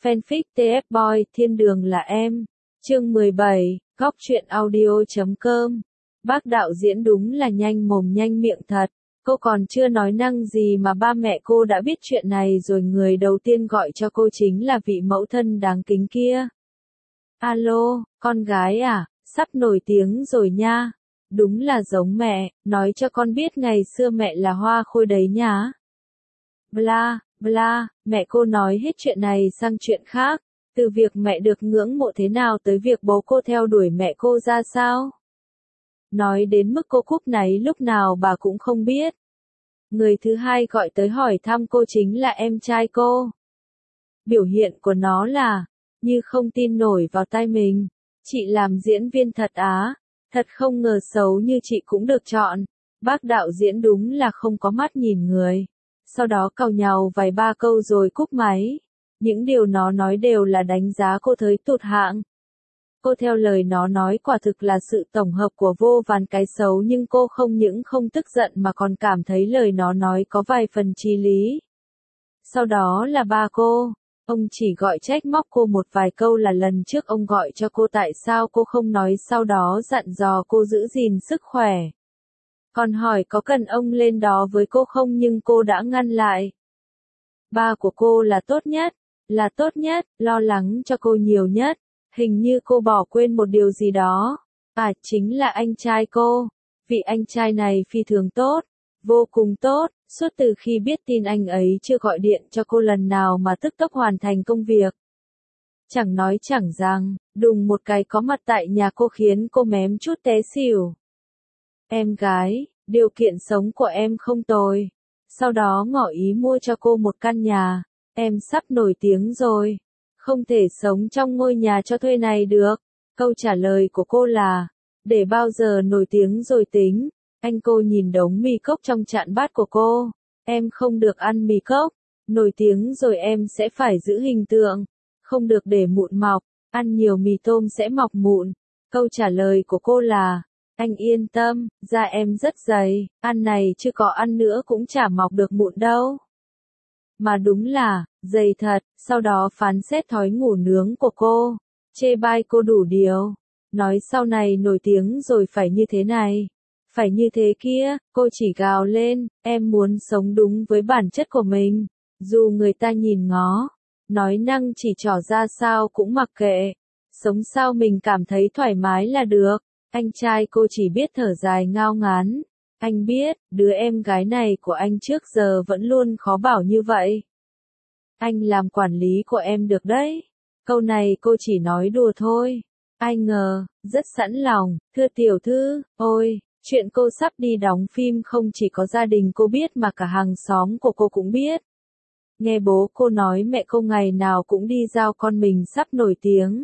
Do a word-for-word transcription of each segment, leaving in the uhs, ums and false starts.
Fanfic tê ép Boy Thiên đường là em. Chương mười bảy, góc truyện audio chấm com. Bác đạo diễn đúng là nhanh mồm nhanh miệng thật. Cô còn chưa nói năng gì mà ba mẹ cô đã biết chuyện này rồi, người đầu tiên gọi cho cô chính là vị mẫu thân đáng kính kia. Alo, con gái à, sắp nổi tiếng rồi nha. Đúng là giống mẹ, nói cho con biết ngày xưa mẹ là hoa khôi đấy nhá. Bla, bla, mẹ cô nói hết chuyện này sang chuyện khác. Từ việc mẹ được ngưỡng mộ thế nào tới việc bố cô theo đuổi mẹ cô ra sao. Nói đến mức cô cúp náy lúc nào bà cũng không biết. Người thứ hai gọi tới hỏi thăm cô chính là em trai cô. Biểu hiện của nó là, như không tin nổi vào tai mình. Chị làm diễn viên thật á, thật không ngờ xấu như chị cũng được chọn. Bác đạo diễn đúng là không có mắt nhìn người. Sau đó càu nhàu vài ba câu rồi cúp máy. Những điều nó nói đều là đánh giá cô thấy tụt hạng. Cô theo lời nó nói quả thực là sự tổng hợp của vô vàn cái xấu, nhưng cô không những không tức giận mà còn cảm thấy lời nó nói có vài phần chí lý. Sau đó là ba cô. Ông chỉ gọi trách móc cô một vài câu là lần trước ông gọi cho cô tại sao cô không nói, sau đó dặn dò cô giữ gìn sức khỏe. Còn hỏi có cần ông lên đó với cô không, nhưng cô đã ngăn lại. Ba của cô là tốt nhất, là tốt nhất, lo lắng cho cô nhiều nhất. Hình như cô bỏ quên một điều gì đó. À, chính là anh trai cô. Vị anh trai này phi thường tốt, vô cùng tốt. Suốt từ khi biết tin anh ấy chưa gọi điện cho cô lần nào mà tức tốc hoàn thành công việc. Chẳng nói chẳng rằng, đùng một cái có mặt tại nhà cô khiến cô mém chút té xỉu. Em gái, điều kiện sống của em không tồi. Sau đó ngỏ ý mua cho cô một căn nhà. Em sắp nổi tiếng rồi. Không thể sống trong ngôi nhà cho thuê này được. Câu trả lời của cô là, để bao giờ nổi tiếng rồi tính. Anh cô nhìn đống mì cốc trong chạn bát của cô. Em không được ăn mì cốc. Nổi tiếng rồi em sẽ phải giữ hình tượng. Không được để mụn mọc. Ăn nhiều mì tôm sẽ mọc mụn. Câu trả lời của cô là, anh yên tâm, da em rất dày. Ăn này chứ có ăn nữa cũng chả mọc được mụn đâu. Mà đúng là, dày thật. Sau đó phán xét thói ngủ nướng của cô. Chê bai cô đủ điều. Nói sau này nổi tiếng rồi phải như thế này. Phải như thế kia. Cô chỉ gào lên, em muốn sống đúng với bản chất của mình. Dù người ta nhìn ngó, nói năng chỉ trỏ ra sao cũng mặc kệ. Sống sao mình cảm thấy thoải mái là được. Anh trai cô chỉ biết thở dài ngao ngán. Anh biết, đứa em gái này của anh trước giờ vẫn luôn khó bảo như vậy. Anh làm quản lý của em được đấy. Câu này cô chỉ nói đùa thôi. Ai ngờ, rất sẵn lòng, thưa tiểu thư, ôi, chuyện cô sắp đi đóng phim không chỉ có gia đình cô biết mà cả hàng xóm của cô cũng biết. Nghe bố cô nói mẹ cô ngày nào cũng đi giao con mình sắp nổi tiếng.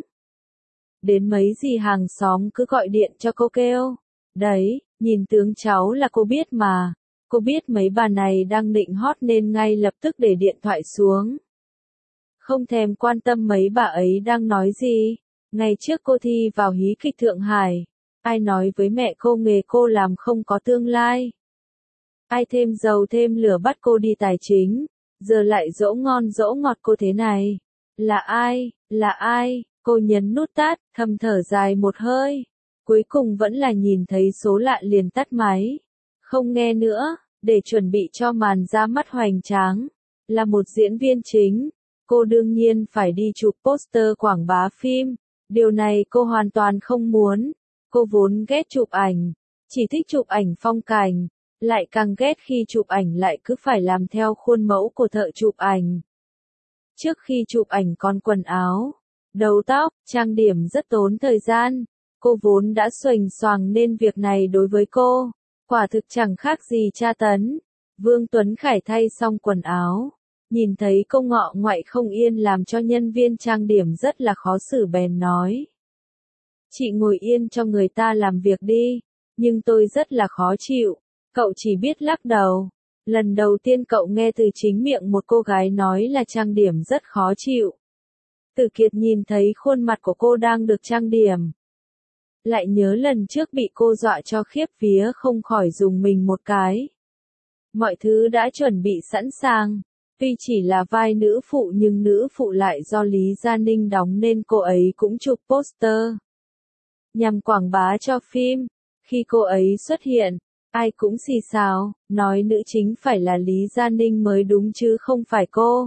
Đến mấy gì hàng xóm cứ gọi điện cho cô kêu. Đấy, nhìn tướng cháu là cô biết mà. Cô biết mấy bà này đang định hot nên ngay lập tức để điện thoại xuống. Không thèm quan tâm mấy bà ấy đang nói gì. Ngày trước cô thi vào hí kịch Thượng Hải. Ai nói với mẹ cô nghề cô làm không có tương lai. Ai thêm dầu thêm lửa bắt cô đi tài chính. Giờ lại dỗ ngon dỗ ngọt cô thế này. Là ai, là ai? Cô nhấn nút tắt, thầm thở dài một hơi. Cuối cùng vẫn là nhìn thấy số lạ liền tắt máy. Không nghe nữa, để chuẩn bị cho màn ra mắt hoành tráng. Là một diễn viên chính, cô đương nhiên phải đi chụp poster quảng bá phim. Điều này cô hoàn toàn không muốn. Cô vốn ghét chụp ảnh, chỉ thích chụp ảnh phong cảnh. Lại càng ghét khi chụp ảnh lại cứ phải làm theo khuôn mẫu của thợ chụp ảnh. Trước khi chụp ảnh còn quần áo, đầu tóc, trang điểm rất tốn thời gian. Cô vốn đã xuềnh xoàng nên việc này đối với cô, quả thực chẳng khác gì tra tấn. Vương Tuấn Khải thay xong quần áo, nhìn thấy cô ngọ ngoại không yên làm cho nhân viên trang điểm rất là khó xử bèn nói. Chị ngồi yên cho người ta làm việc đi, nhưng tôi rất là khó chịu. Cậu chỉ biết lắc đầu. Lần đầu tiên cậu nghe từ chính miệng một cô gái nói là trang điểm rất khó chịu. Từ Kiệt nhìn thấy khuôn mặt của cô đang được trang điểm. Lại nhớ lần trước bị cô dọa cho khiếp vía không khỏi dùng mình một cái. Mọi thứ đã chuẩn bị sẵn sàng. Tuy chỉ là vai nữ phụ nhưng nữ phụ lại do Lý Gia Ninh đóng nên cô ấy cũng chụp poster nhằm quảng bá cho phim. Khi cô ấy xuất hiện, ai cũng xì xào, nói nữ chính phải là Lý Gia Ninh mới đúng chứ không phải cô.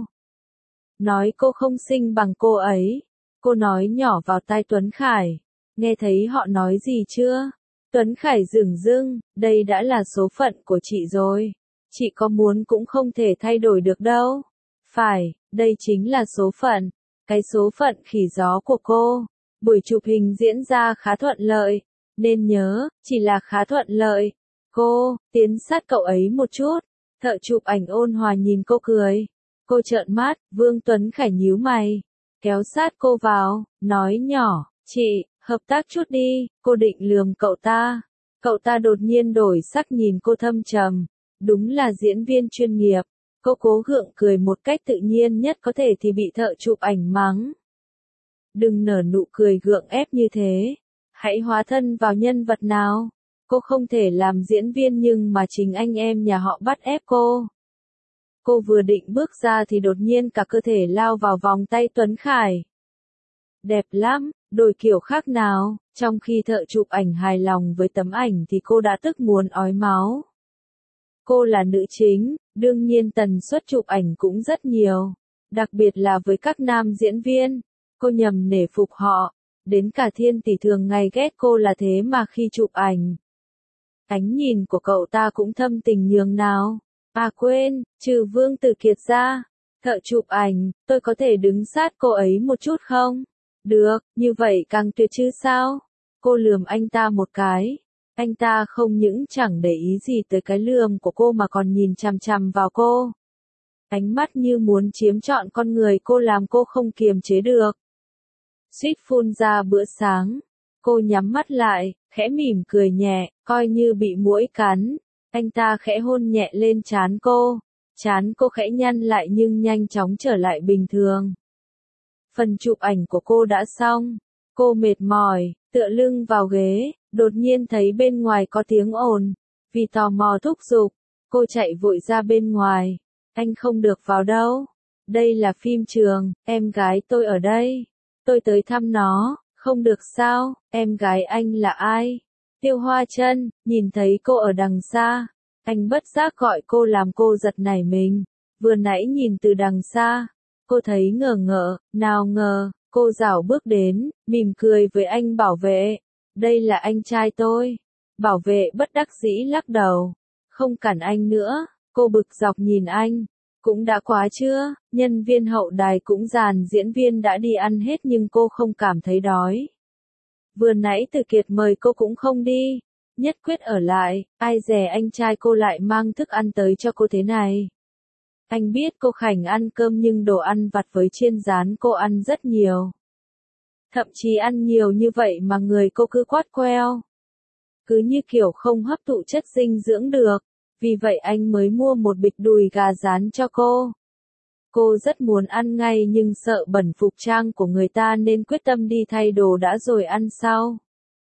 Nói cô không xinh bằng cô ấy. Cô nói nhỏ vào tai Tuấn Khải. Nghe thấy họ nói gì chưa? Tuấn Khải dửng dưng, đây đã là số phận của chị rồi. Chị có muốn cũng không thể thay đổi được đâu. Phải, đây chính là số phận. Cái số phận khỉ gió của cô. Buổi chụp hình diễn ra khá thuận lợi. Nên nhớ, chỉ là khá thuận lợi. Cô, tiến sát cậu ấy một chút. Thợ chụp ảnh ôn hòa nhìn cô cười. Cô trợn mắt, Vương Tuấn Khải nhíu mày. Kéo sát cô vào, nói nhỏ, chị, hợp tác chút đi, cô định lườm cậu ta. Cậu ta đột nhiên đổi sắc nhìn cô thâm trầm. Đúng là diễn viên chuyên nghiệp. Cô cố gượng cười một cách tự nhiên nhất có thể thì bị thợ chụp ảnh mắng. Đừng nở nụ cười gượng ép như thế. Hãy hóa thân vào nhân vật nào. Cô không thể làm diễn viên nhưng mà chính anh em nhà họ bắt ép cô. Cô vừa định bước ra thì đột nhiên cả cơ thể lao vào vòng tay Tuấn Khải. Đẹp lắm, đổi kiểu khác nào. Trong khi thợ chụp ảnh hài lòng với tấm ảnh thì cô đã tức muốn ói máu. Cô là nữ chính, đương nhiên tần suất chụp ảnh cũng rất nhiều. Đặc biệt là với các nam diễn viên. Cô nhầm nể phục họ. Đến cả Thiên Tỷ thường ngày ghét cô là thế mà khi chụp ảnh. Ánh nhìn của cậu ta cũng thâm tình nhường nào. À quên, trừ Vương Tử Kiệt ra. Thợ chụp ảnh, tôi có thể đứng sát cô ấy một chút không? Được, như vậy càng tuyệt chứ sao? Cô lườm anh ta một cái. Anh ta không những chẳng để ý gì tới cái lườm của cô mà còn nhìn chằm chằm vào cô. Ánh mắt như muốn chiếm trọn con người cô làm cô không kiềm chế được. Suýt phun ra bữa sáng. Cô nhắm mắt lại, khẽ mỉm cười nhẹ, coi như bị muỗi cắn. Anh ta khẽ hôn nhẹ lên trán cô. Trán cô khẽ nhăn lại nhưng nhanh chóng trở lại bình thường. Phần chụp ảnh của cô đã xong. Cô mệt mỏi, tựa lưng vào ghế, đột nhiên thấy bên ngoài có tiếng ồn. Vì tò mò thúc giục, cô chạy vội ra bên ngoài. Anh không được vào đâu. Đây là phim trường, em gái tôi ở đây. Tôi tới thăm nó, không được sao, em gái anh là ai? Tiêu Hoa Chân, nhìn thấy cô ở đằng xa. Anh bất giác gọi cô làm cô giật nảy mình. Vừa nãy nhìn từ đằng xa, cô thấy ngờ ngợ, nào ngờ, cô rảo bước đến, mỉm cười với anh bảo vệ. Đây là anh trai tôi. Bảo vệ bất đắc dĩ lắc đầu. Không cản anh nữa, cô bực dọc nhìn anh. Cũng đã quá chưa, nhân viên hậu đài cũng dàn diễn viên đã đi ăn hết nhưng cô không cảm thấy đói. Vừa nãy Từ Kiệt mời cô cũng không đi. Nhất quyết ở lại, ai dè anh trai cô lại mang thức ăn tới cho cô thế này. Anh biết cô khảnh ăn cơm nhưng đồ ăn vặt với chiên rán cô ăn rất nhiều. Thậm chí ăn nhiều như vậy mà người cô cứ quát queo. Cứ như kiểu không hấp thụ chất dinh dưỡng được. Vì vậy anh mới mua một bịch đùi gà rán cho cô. Cô rất muốn ăn ngay nhưng sợ bẩn phục trang của người ta nên quyết tâm đi thay đồ đã rồi ăn sau.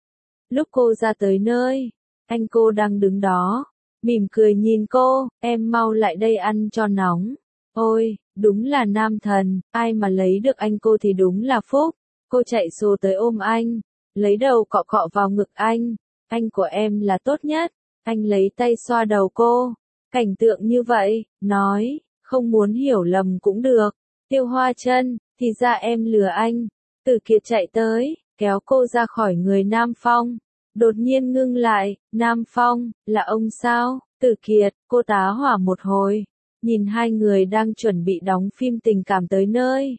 Lúc cô ra tới nơi, anh cô đang đứng đó, mỉm cười nhìn cô, em mau lại đây ăn cho nóng. Ôi, đúng là nam thần, ai mà lấy được anh cô thì đúng là phúc. Cô chạy xô tới ôm anh, lấy đầu cọ cọ vào ngực anh. Anh của em là tốt nhất. Anh lấy tay xoa đầu cô. Cảnh tượng như vậy, nói, không muốn hiểu lầm cũng được. Tiêu Hoa Chân, thì ra em lừa anh. Từ Kiệt chạy tới, kéo cô ra khỏi người Nam Phong. Đột nhiên ngưng lại, Nam Phong, là ông sao? Từ Kiệt, cô tá hỏa một hồi. Nhìn hai người đang chuẩn bị đóng phim tình cảm tới nơi.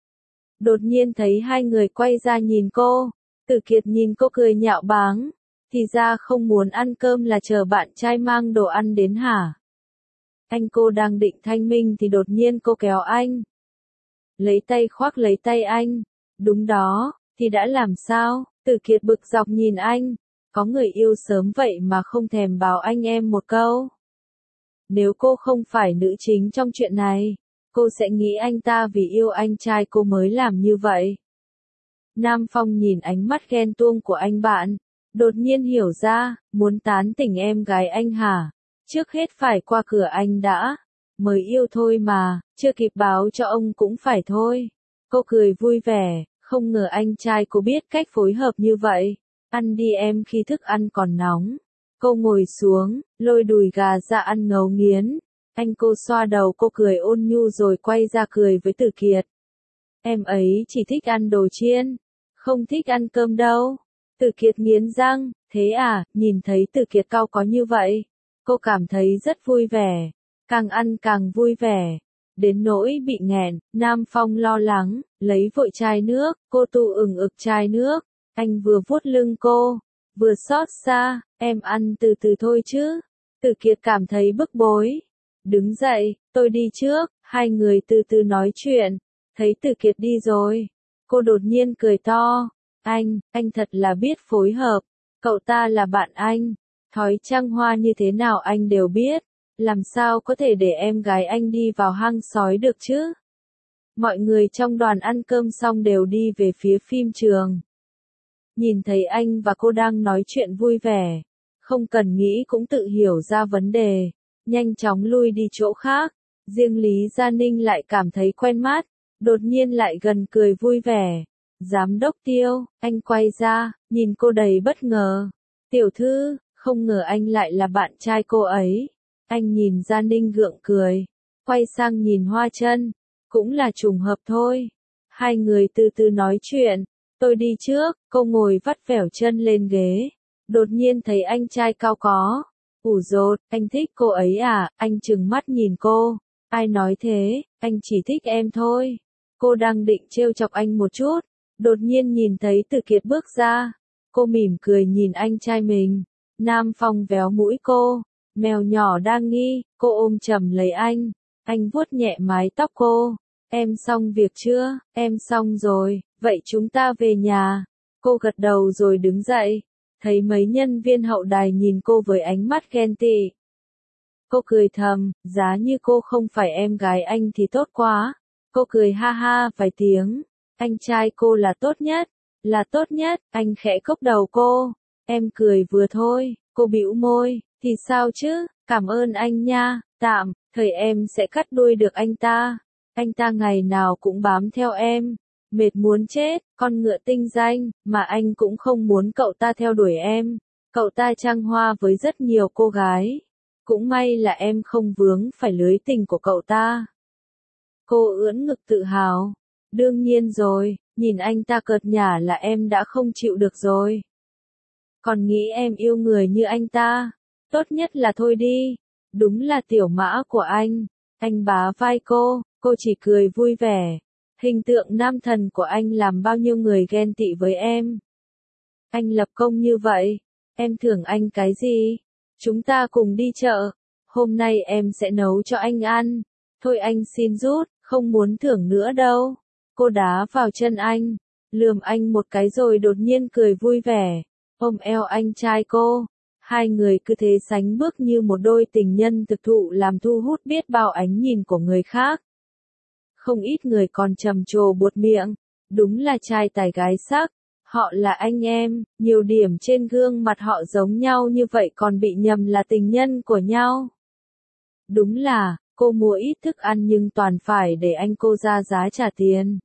Đột nhiên thấy hai người quay ra nhìn cô. Từ Kiệt nhìn cô cười nhạo báng. Thì ra không muốn ăn cơm là chờ bạn trai mang đồ ăn đến hả? Anh cô đang định thanh minh thì đột nhiên cô kéo anh. Lấy tay khoác lấy tay anh. Đúng đó, thì đã làm sao? Từ Kiệt bực dọc nhìn anh. Có người yêu sớm vậy mà không thèm bảo anh em một câu. Nếu cô không phải nữ chính trong chuyện này, cô sẽ nghĩ anh ta vì yêu anh trai cô mới làm như vậy. Nam Phong nhìn ánh mắt ghen tuông của anh bạn. Đột nhiên hiểu ra, muốn tán tỉnh em gái anh hả? Trước hết phải qua cửa anh đã. mới yêu thôi mà, chưa kịp báo cho ông cũng phải thôi. Cô cười vui vẻ, không ngờ anh trai cô biết cách phối hợp như vậy. Ăn đi em khi thức ăn còn nóng. Cô ngồi xuống, lôi đùi gà ra ăn ngấu nghiến. Anh cô xoa đầu cô cười ôn nhu rồi quay ra cười với Tử Kiệt. Em ấy chỉ thích ăn đồ chiên, không thích ăn cơm đâu. Tử Kiệt nghiến răng, thế à, nhìn thấy Tử Kiệt cau có như vậy. Cô cảm thấy rất vui vẻ, càng ăn càng vui vẻ. Đến nỗi bị nghẹn, Nam Phong lo lắng, lấy vội chai nước, cô tu ừng ực chai nước. Anh vừa vuốt lưng cô, vừa xót xa, em ăn từ từ thôi chứ. Tử Kiệt cảm thấy bức bối. Đứng dậy, tôi đi trước, hai người từ từ nói chuyện. Thấy Tử Kiệt đi rồi, cô đột nhiên cười to. Anh, anh thật là biết phối hợp. Cậu ta là bạn anh. Thói trăng hoa như thế nào anh đều biết. Làm sao có thể để em gái anh đi vào hang sói được chứ? Mọi người trong đoàn ăn cơm xong đều đi về phía phim trường. Nhìn thấy anh và cô đang nói chuyện vui vẻ. Không cần nghĩ cũng tự hiểu ra vấn đề. Nhanh chóng lui đi chỗ khác. Riêng Lý Gia Ninh lại cảm thấy quen mắt. Đột nhiên lại gần cười vui vẻ. Giám đốc Tiêu, anh quay ra, nhìn cô đầy bất ngờ. Tiểu thư, không ngờ anh lại là bạn trai cô ấy. Anh nhìn Gia Ninh gượng cười. Quay sang nhìn Hoa Chân. Cũng là trùng hợp thôi. Hai người từ từ nói chuyện. Tôi đi trước, cô ngồi vắt vẻo chân lên ghế. Đột nhiên thấy anh trai cao có. Ủ dột, anh thích cô ấy à, anh trừng mắt nhìn cô. Ai nói thế, anh chỉ thích em thôi. Cô đang định trêu chọc anh một chút. Đột nhiên nhìn thấy Tử Kiệt bước ra. Cô mỉm cười nhìn anh trai mình. Nam Phong véo mũi cô. Mèo nhỏ đang nghi, cô ôm chầm lấy anh. Anh vuốt nhẹ mái tóc cô. Em xong việc chưa? Em xong rồi, vậy chúng ta về nhà. Cô gật đầu rồi đứng dậy. Thấy mấy nhân viên hậu đài nhìn cô với ánh mắt ghen tị. Cô cười thầm, giá như cô không phải em gái anh thì tốt quá. Cô cười ha ha vài tiếng. Anh trai cô là tốt nhất, là tốt nhất, anh khẽ cốc đầu cô. Em cười vừa thôi, cô bĩu môi, thì sao chứ, cảm ơn anh nha, tạm, thời em sẽ cắt đuôi được anh ta. Anh ta ngày nào cũng bám theo em, mệt muốn chết, con ngựa tinh danh, mà anh cũng không muốn cậu ta theo đuổi em. Cậu ta trăng hoa với rất nhiều cô gái. Cũng may là em không vướng phải lưới tình của cậu ta. Cô ưỡn ngực tự hào. Đương nhiên rồi, nhìn anh ta cợt nhả là em đã không chịu được rồi. Còn nghĩ em yêu người như anh ta, tốt nhất là thôi đi. Đúng là tiểu mã của anh. Anh bá vai cô, cô chỉ cười vui vẻ. Hình tượng nam thần của anh làm bao nhiêu người ghen tị với em. Anh lập công như vậy, em thưởng anh cái gì? Chúng ta cùng đi chợ. Hôm nay em sẽ nấu cho anh ăn. Thôi anh xin rút, không muốn thưởng nữa đâu. Cô đá vào chân anh, lườm anh một cái rồi đột nhiên cười vui vẻ, ôm eo anh trai cô. Hai người cứ thế sánh bước như một đôi tình nhân thực thụ làm thu hút biết bao ánh nhìn của người khác. Không ít người còn trầm trồ buột miệng, đúng là trai tài gái sắc, họ là anh em, nhiều điểm trên gương mặt họ giống nhau như vậy còn bị nhầm là tình nhân của nhau. Đúng là, cô mua ít thức ăn nhưng toàn phải để anh cô ra giá trả tiền.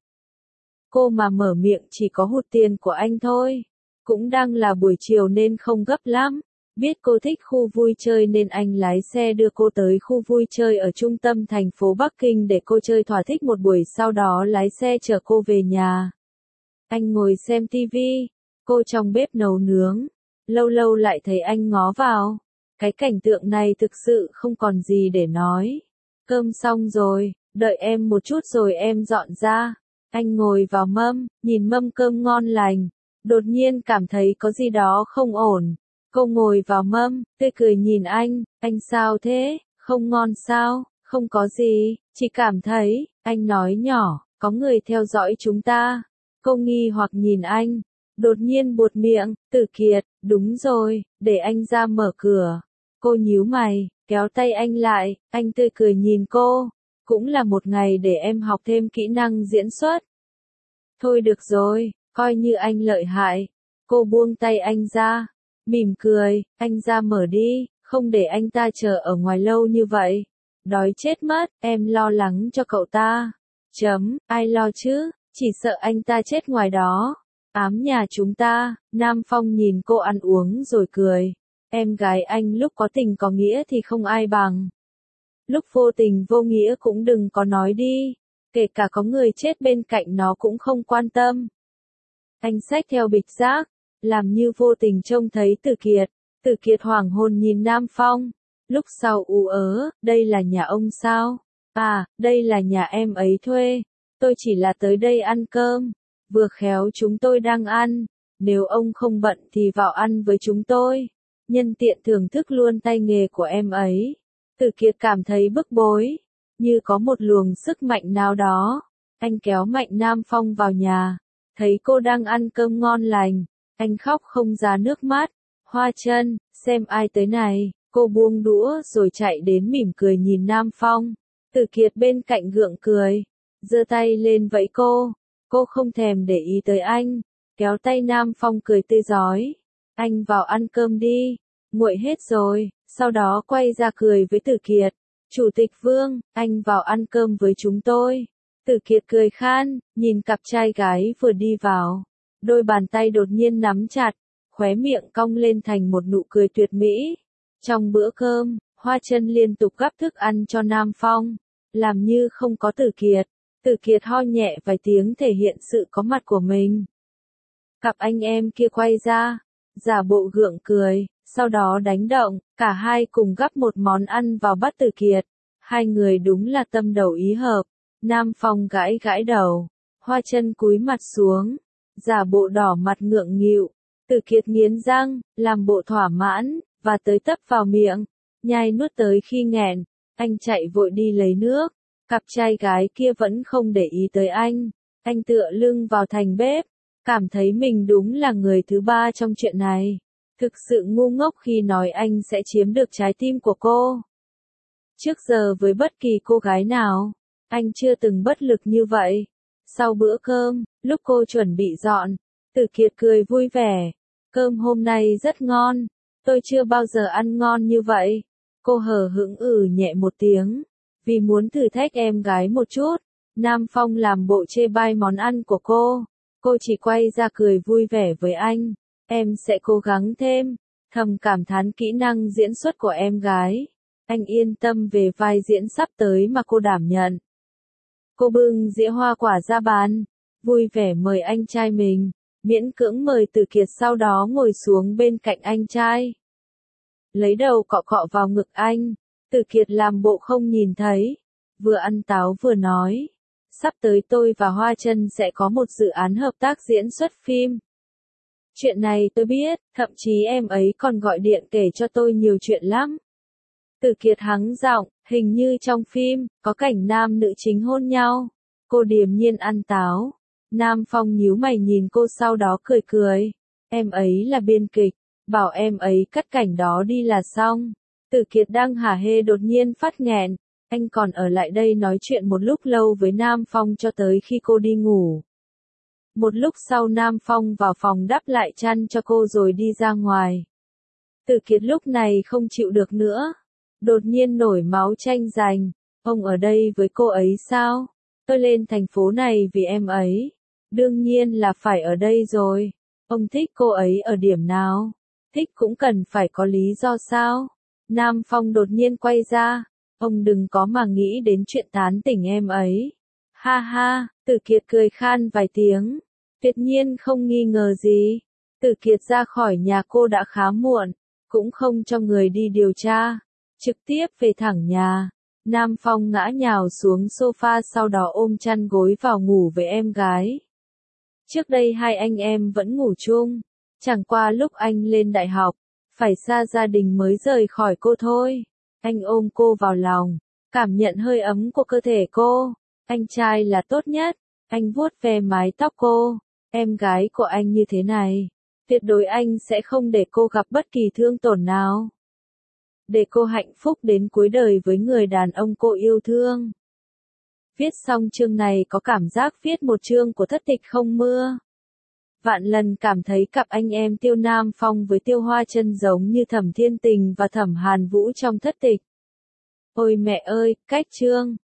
Cô mà mở miệng chỉ có hụt tiền của anh thôi. Cũng đang là buổi chiều nên không gấp lắm. Biết cô thích khu vui chơi nên anh lái xe đưa cô tới khu vui chơi ở trung tâm thành phố Bắc Kinh để cô chơi thỏa thích một buổi, sau đó lái xe chở cô về nhà. Anh ngồi xem tivi, cô trong bếp nấu nướng. Lâu lâu lại thấy anh ngó vào. Cái cảnh tượng này thực sự không còn gì để nói. Cơm xong rồi, đợi em một chút rồi em dọn ra. Anh ngồi vào mâm, nhìn mâm cơm ngon lành. Đột nhiên cảm thấy có gì đó không ổn. Cô ngồi vào mâm, tươi cười nhìn anh. Anh sao thế, không ngon sao? Không có gì, chỉ cảm thấy, anh nói nhỏ, có người theo dõi chúng ta. Cô nghi hoặc nhìn anh. Đột nhiên buột miệng, Tử Kiệt, đúng rồi, để anh ra mở cửa. Cô nhíu mày, kéo tay anh lại, anh tươi cười nhìn cô. Cũng là một ngày để em học thêm kỹ năng diễn xuất. Thôi được rồi, coi như anh lợi hại. Cô buông tay anh ra, mỉm cười, anh ra mở đi, không để anh ta chờ ở ngoài lâu như vậy. Đói chết mất, em lo lắng cho cậu ta. Chấm, ai lo chứ, chỉ sợ anh ta chết ngoài đó. Ám nhà chúng ta, Nam Phong nhìn cô ăn uống rồi cười. Em gái anh lúc có tình có nghĩa thì không ai bằng. Lúc vô tình vô nghĩa cũng đừng có nói đi. Kể cả có người chết bên cạnh nó cũng không quan tâm. Anh xách theo bịch rác, làm như vô tình trông thấy Từ Kiệt. Từ Kiệt hoảng hồn nhìn Nam Phong. Lúc sau ú ớ, đây là nhà ông sao? À, đây là nhà em ấy thuê. Tôi chỉ là tới đây ăn cơm. Vừa khéo chúng tôi đang ăn. Nếu ông không bận thì vào ăn với chúng tôi. Nhân tiện thưởng thức luôn tay nghề của em ấy. Từ Kiệt cảm thấy bức bối. Như có một luồng sức mạnh nào đó. Anh kéo mạnh Nam Phong vào nhà. Thấy cô đang ăn cơm ngon lành. Anh khóc không ra nước mắt. Hoa Chân, xem ai tới này. Cô buông đũa rồi chạy đến mỉm cười nhìn Nam Phong. Từ Kiệt bên cạnh gượng cười. Giơ tay lên vẫy cô. Cô không thèm để ý tới anh. Kéo tay Nam Phong cười tươi rói. Anh vào ăn cơm đi. Nguội hết rồi. Sau đó quay ra cười với Từ Kiệt. Chủ tịch Vương, anh vào ăn cơm với chúng tôi. Từ Kiệt cười khan, nhìn cặp trai gái vừa đi vào. Đôi bàn tay đột nhiên nắm chặt. Khóe miệng cong lên thành một nụ cười tuyệt mỹ. Trong bữa cơm, Hoa Chân liên tục gắp thức ăn cho Nam Phong. Làm như không có Từ Kiệt. Từ Kiệt ho nhẹ vài tiếng thể hiện sự có mặt của mình. Cặp anh em kia quay ra, giả bộ gượng cười, sau đó đánh động, cả hai cùng gắp một món ăn vào bát Từ Kiệt. Hai người đúng là tâm đầu ý hợp. Nam Phong gãi gãi đầu, Hoa Chân cúi mặt xuống, giả bộ đỏ mặt ngượng nghịu. Từ Kiệt nghiến răng, làm bộ thỏa mãn, và tới tấp vào miệng, nhai nuốt tới khi nghẹn. Anh chạy vội đi lấy nước. Cặp trai gái kia vẫn không để ý tới anh. Anh tựa lưng vào thành bếp, cảm thấy mình đúng là người thứ ba trong chuyện này. Thực sự ngu ngốc khi nói anh sẽ chiếm được trái tim của cô. Trước giờ với bất kỳ cô gái nào, anh chưa từng bất lực như vậy. Sau bữa cơm, lúc cô chuẩn bị dọn, Từ Kiệt cười vui vẻ. Cơm hôm nay rất ngon, tôi chưa bao giờ ăn ngon như vậy. Cô hờ hững ử nhẹ một tiếng. Vì muốn thử thách em gái một chút, Nam Phong làm bộ chê bai món ăn của cô. Cô chỉ quay ra cười vui vẻ với anh. Em sẽ cố gắng thêm. Thầm cảm thán kỹ năng diễn xuất của em gái. Anh yên tâm về vai diễn sắp tới mà cô đảm nhận. Cô bưng dĩa hoa quả ra bàn, vui vẻ mời anh trai mình, miễn cưỡng mời Từ Kiệt sau đó ngồi xuống bên cạnh anh trai. Lấy đầu cọ cọ vào ngực anh. Từ Kiệt làm bộ không nhìn thấy, vừa ăn táo vừa nói. Sắp tới tôi và Hoa Chân sẽ có một dự án hợp tác diễn xuất phim. Chuyện này tôi biết, thậm chí em ấy còn gọi điện kể cho tôi nhiều chuyện lắm. Từ Kiệt hắng giọng, hình như trong phim, có cảnh nam nữ chính hôn nhau. Cô điềm nhiên ăn táo. Nam Phong nhíu mày nhìn cô sau đó cười cười. Em ấy là biên kịch, bảo em ấy cắt cảnh đó đi là xong. Từ Kiệt đang hả hê đột nhiên phát nghẹn. Anh còn ở lại đây nói chuyện một lúc lâu với Nam Phong cho tới khi cô đi ngủ. Một lúc sau Nam Phong vào phòng đắp lại chăn cho cô rồi đi ra ngoài. Từ Kiệt lúc này không chịu được nữa. Đột nhiên nổi máu tranh giành. Ông ở đây với cô ấy sao? Tôi lên thành phố này vì em ấy. Đương nhiên là phải ở đây rồi. Ông thích cô ấy ở điểm nào? Thích cũng cần phải có lý do sao? Nam Phong đột nhiên quay ra. Ông đừng có mà nghĩ đến chuyện tán tỉnh em ấy. Ha ha, Từ Kiệt cười khan vài tiếng. Tuyệt nhiên không nghi ngờ gì. Từ Kiệt ra khỏi nhà cô đã khá muộn. Cũng không cho người đi điều tra. Trực tiếp về thẳng nhà. Nam Phong ngã nhào xuống sofa sau đó ôm chăn gối vào ngủ với em gái. Trước đây hai anh em vẫn ngủ chung. Chẳng qua lúc anh lên đại học, phải xa gia đình mới rời khỏi cô thôi. Anh ôm cô vào lòng, cảm nhận hơi ấm của cơ thể cô. Anh trai là tốt nhất. Anh vuốt ve mái tóc cô. Em gái của anh như thế này, tuyệt đối anh sẽ không để cô gặp bất kỳ thương tổn nào. Để cô hạnh phúc đến cuối đời với người đàn ông cô yêu thương. Viết xong chương này có cảm giác viết một chương của Thất Tịch Không Mưa. Vạn lần cảm thấy cặp anh em Tiêu Nam Phong với Tiêu Hoa Chân giống như Thẩm Thiên Tình và Thẩm Hàn Vũ trong Thất Tịch. Ôi mẹ ơi, cách chương.